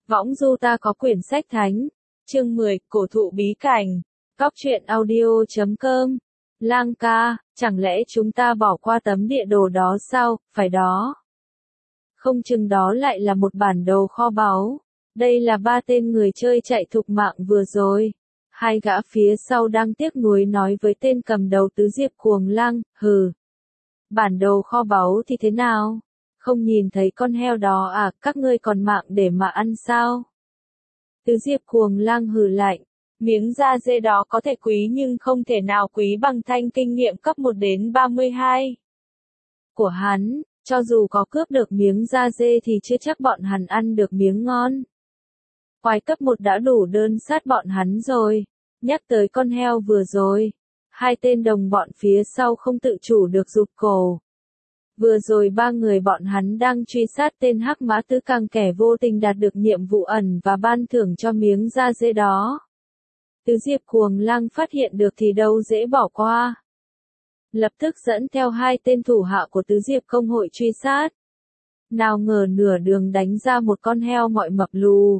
Võng du ta có quyển sách thánh. Chương 10, cổ thụ bí cảnh. Góc truyện audio.com. Lang ca, chẳng lẽ chúng ta bỏ qua tấm địa đồ đó sao, phải đó. Không chừng đó lại là một bản đồ kho báu. Đây là 3 tên người chơi chạy thục mạng vừa rồi. Hai gã phía sau đang tiếc nuối nói với tên cầm đầu Tứ Diệp Cuồng Lang, hừ. Bản đồ kho báu thì thế nào? Không nhìn thấy con heo đó à, các ngươi còn mạng để mà ăn sao? Tứ Diệp Cuồng Lang hừ lạnh. Miếng da dê đó có thể quý nhưng không thể nào quý bằng thanh kinh nghiệm cấp 1 đến 32. Của hắn, cho dù có cướp được miếng da dê thì chưa chắc bọn hắn ăn được miếng ngon. Quái cấp 1 đã đủ đơn sát bọn hắn rồi. Nhắc tới con heo vừa rồi. Hai tên đồng bọn phía sau không tự chủ được rụt cổ. Vừa rồi 3 người bọn hắn đang truy sát tên Hắc Mã Tứ Càng kẻ vô tình đạt được nhiệm vụ ẩn và ban thưởng cho miếng da dê đó. Tứ Diệp Cuồng Lang phát hiện được thì đâu dễ bỏ qua. Lập tức dẫn theo 2 tên thủ hạ của Tứ Diệp công hội truy sát. Nào ngờ nửa đường đánh ra một con heo mọi mập lù.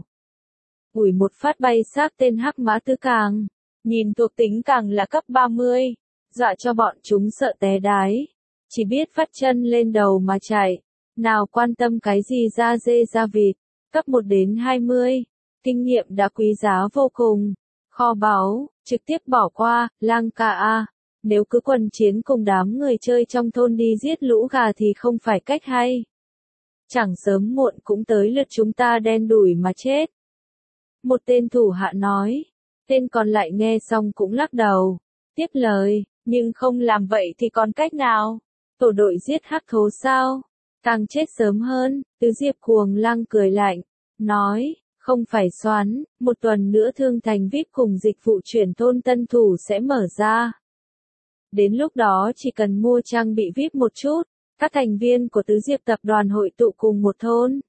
Ủi một phát bay xác tên Hắc Mã Tứ Càng. Nhìn thuộc tính càng là cấp 30. Dọa cho bọn chúng sợ té đái. Chỉ biết vắt chân lên đầu mà chạy. Nào quan tâm cái gì da dê da vịt. Cấp 1 đến 20. Kinh nghiệm đã quý giá vô cùng. Kho báu, trực tiếp bỏ qua, Lang ca a. Nếu cứ quần chiến cùng đám người chơi trong thôn đi giết lũ gà thì không phải cách hay. Chẳng sớm muộn cũng tới lượt chúng ta đen đủi mà chết. Một tên thủ hạ nói. Tên còn lại nghe xong cũng lắc đầu. Tiếp lời, nhưng không làm vậy thì còn cách nào? Tổ đội giết hắc thố sao? Càng chết sớm hơn, Tứ Diệp Cuồng Lang cười lạnh. Nói, không phải xoắn, một tuần nữa Thương Thành VIP cùng dịch vụ chuyển thôn tân thủ sẽ mở ra. Đến lúc đó chỉ cần mua trang bị VIP một chút, các thành viên của Tứ Diệp tập đoàn hội tụ cùng một thôn.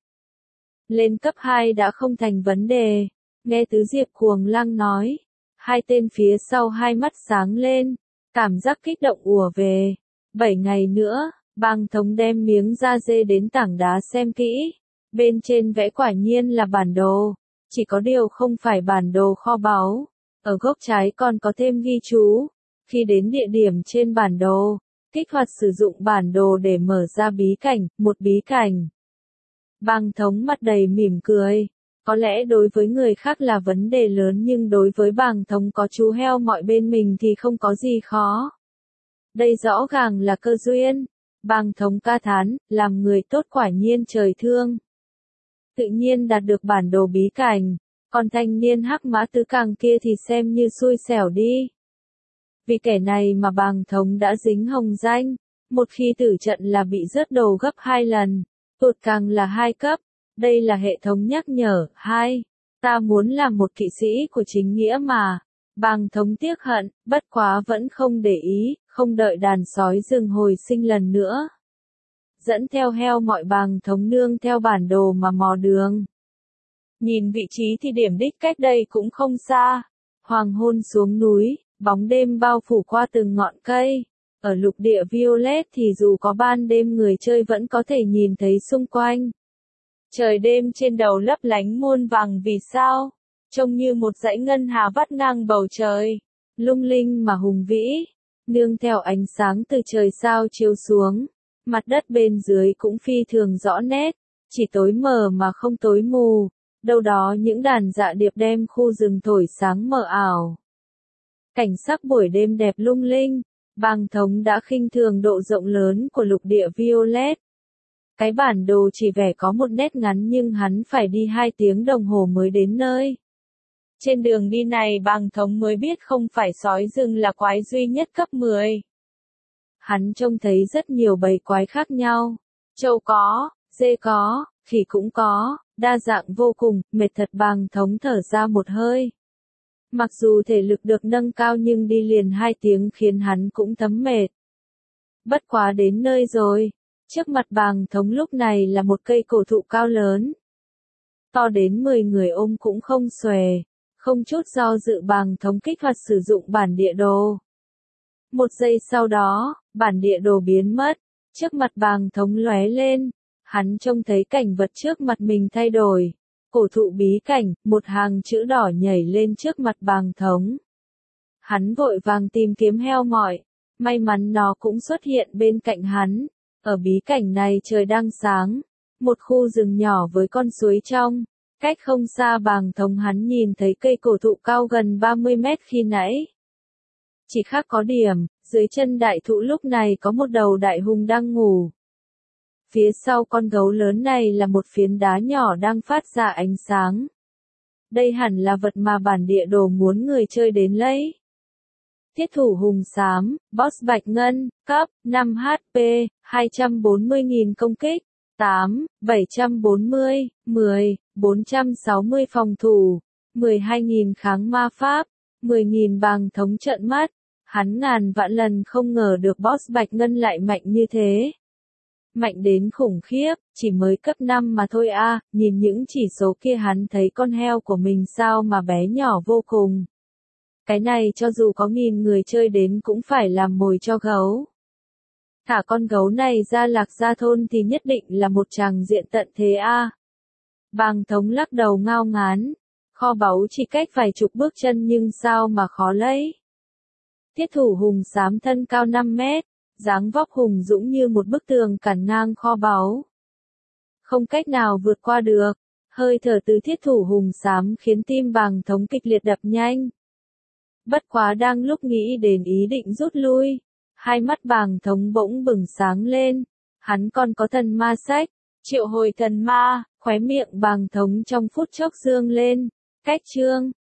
Lên cấp 2 đã không thành vấn đề. Nghe Tứ Diệp Cuồng Lang nói, hai tên phía sau hai mắt sáng lên, cảm giác kích động ùa về. 7 ngày nữa, Bàng Thống đem miếng da dê đến tảng đá xem kỹ. Bên trên vẽ quả nhiên là bản đồ, chỉ có điều không phải bản đồ kho báu. Ở góc trái còn có thêm ghi chú. Khi đến địa điểm trên bản đồ, kích hoạt sử dụng bản đồ để mở ra bí cảnh, một bí cảnh. Bàng Thống mặt đầy mỉm cười. Có lẽ đối với người khác là vấn đề lớn nhưng đối với Bàng Thống có chú heo mọi bên mình thì không có gì khó. Đây rõ ràng là cơ duyên. Bàng Thống ca thán, làm người tốt quả nhiên trời thương. Tự nhiên đạt được bản đồ bí cảnh, còn thanh niên Hắc Mã Tứ Càng kia thì xem như xui xẻo đi. Vì kẻ này mà Bàng Thống đã dính hồng danh, một khi tử trận là bị rớt đồ gấp 2 lần, tụt càng là 2 cấp. Đây là hệ thống nhắc nhở. 2. Ta muốn làm một kỵ sĩ của chính nghĩa mà. Bàng Thống tiếc hận, bất quá vẫn không để ý, không đợi đàn sói rừng hồi sinh lần nữa. Dẫn theo heo mọi Bàng Thống nương theo bản đồ mà mò đường. Nhìn vị trí thì điểm đích cách đây cũng không xa. Hoàng hôn xuống núi, bóng đêm bao phủ qua từng ngọn cây. Ở lục địa Violet thì dù có ban đêm người chơi vẫn có thể nhìn thấy xung quanh. Trời đêm trên đầu lấp lánh muôn vàng vì sao, trông như một dãy ngân hà vắt ngang bầu trời, lung linh mà hùng vĩ, nương theo ánh sáng từ trời sao chiếu xuống, mặt đất bên dưới cũng phi thường rõ nét, chỉ tối mờ mà không tối mù, đâu đó những đàn dạ điệp đem khu rừng thổi sáng mờ ảo. Cảnh sắc buổi đêm đẹp lung linh, Bàng Thống đã khinh thường độ rộng lớn của lục địa Violet. Cái bản đồ chỉ vẽ có một nét ngắn nhưng hắn phải đi 2 tiếng đồng hồ mới đến nơi. Trên đường đi này Bàng Thống mới biết không phải sói rừng là quái duy nhất cấp 10. Hắn trông thấy rất nhiều bầy quái khác nhau. Trâu có, dê có, khỉ cũng có, đa dạng vô cùng, mệt thật. Bàng Thống thở ra một hơi. Mặc dù thể lực được nâng cao nhưng đi liền 2 tiếng khiến hắn cũng thấm mệt. Bất quá đến nơi rồi. Trước mặt Bàng Thống lúc này là một cây cổ thụ cao lớn. To đến 10 người ôm cũng không xuề. Không chút do dự Bàng Thống kích hoạt sử dụng bản địa đồ. 1 giây sau đó, bản địa đồ biến mất. Trước mặt Bàng Thống lóe lên. Hắn trông thấy cảnh vật trước mặt mình thay đổi. Cổ thụ bí cảnh, một hàng chữ đỏ nhảy lên trước mặt Bàng Thống. Hắn vội vàng tìm kiếm heo mỏi, may mắn nó cũng xuất hiện bên cạnh hắn. Ở bí cảnh này trời đang sáng, một khu rừng nhỏ với con suối trong, cách không xa Bàng Thống hắn nhìn thấy cây cổ thụ cao gần 30 mét khi nãy. Chỉ khác có điểm, dưới chân đại thụ lúc này có một đầu đại hùng đang ngủ. Phía sau con gấu lớn này là một phiến đá nhỏ đang phát ra ánh sáng. Đây hẳn là vật mà bản địa đồ muốn người chơi đến lấy. Thiết thủ hùng xám, boss bạch ngân, cấp 5 HP, 240.000 công kích, 8, 740, 10, 460 phòng thủ, 12.000 kháng ma pháp, 10.000 Bàng Thống trợn mắt. Hắn ngàn vạn lần không ngờ được boss bạch ngân lại mạnh như thế. Mạnh đến khủng khiếp, chỉ mới cấp 5 mà thôi a, nhìn những chỉ số kia hắn thấy con heo của mình sao mà bé nhỏ vô cùng. Cái này cho dù có 1000 người chơi đến cũng phải làm mồi cho gấu. Thả con gấu này ra Lạc Gia thôn thì nhất định là một tràng diện tận thế a. Bàng Thống lắc đầu ngao ngán, kho báu chỉ cách vài chục bước chân nhưng sao mà khó lấy. Thiết thủ hùng xám thân cao 5 mét, dáng vóc hùng dũng như một bức tường cản ngang kho báu. Không cách nào vượt qua được, hơi thở từ thiết thủ hùng xám khiến tim Bàng Thống kịch liệt đập nhanh. Bất quá đang lúc nghĩ đến ý định rút lui, hai mắt Bàng Thống bỗng bừng sáng lên, hắn còn có thần ma sách, triệu hồi thần ma, khóe miệng Bàng Thống trong phút chốc dương lên, cách chương.